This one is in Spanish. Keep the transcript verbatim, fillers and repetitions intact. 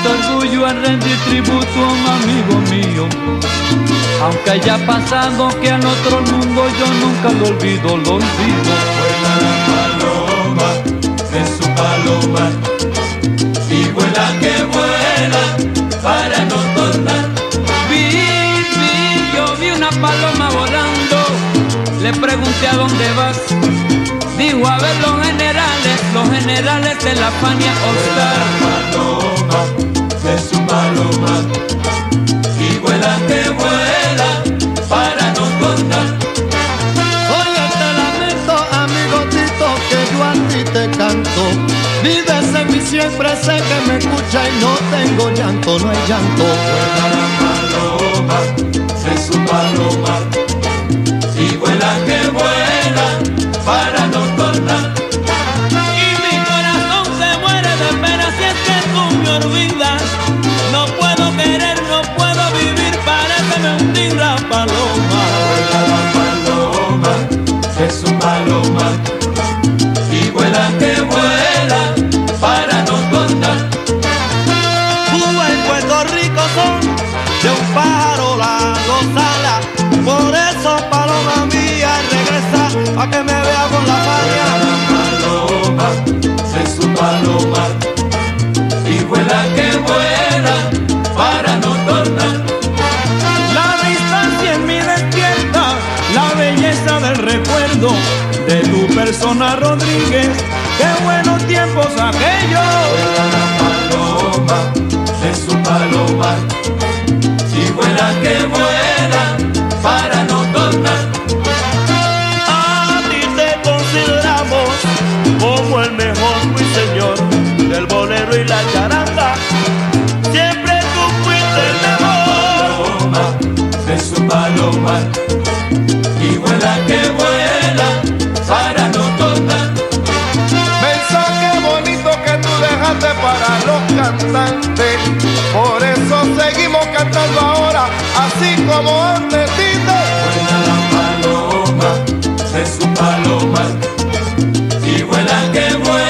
siento orgullo en rendir tributo a un amigo mío. Aunque haya pasado que al otro mundo yo nunca lo olvido, lo olvido. Vuela la paloma en su paloma y vuela que vuela para no tornar. Vi, vi, yo vi una paloma volando. Le pregunté a dónde vas. Dijo a ver los generales, los generales de la Fania All Star. Vuela la paloma en su paloma y vuela que vuela para no tornar. Oye, te lamento, amigo Tito, que yo a ti te canto. Vives en mí siempre, sé que me escucha y no tengo llanto, no hay llanto. Vuela la paloma en su paloma y vuela que vuela para no tornar. Y mi corazón se muere de pena si es que tú me olvidas. No puedo querer, no puedo vivir, parece mentir la paloma. Vuela la paloma, es su paloma, y vuela que vuela para no tornar. Cuba y Puerto Rico son de un pájaro la gozala. Por eso, paloma mía, regresa a que me vea con la Vuela Fania. la paloma, es su paloma, y vuela que vuela para no tornar. La distancia en mí despierta la belleza del recuerdo de tu persona, Rodríguez. Qué buenos tiempos aquellos. Vuela la paloma, es su paloma, y vuela que vuela para no tornar. A ti te consideramos como el mejor ruiseñor del bolero y la charanga. Siempre tú fuiste el mejor. Paloma, es su paloma, y vuela que vuela para no tornar. Mensaje bonito que tú dejaste para los cantantes. Por eso seguimos cantando ahora, así como antes, Tito. Vuela la paloma, es su paloma, y vuela que vuela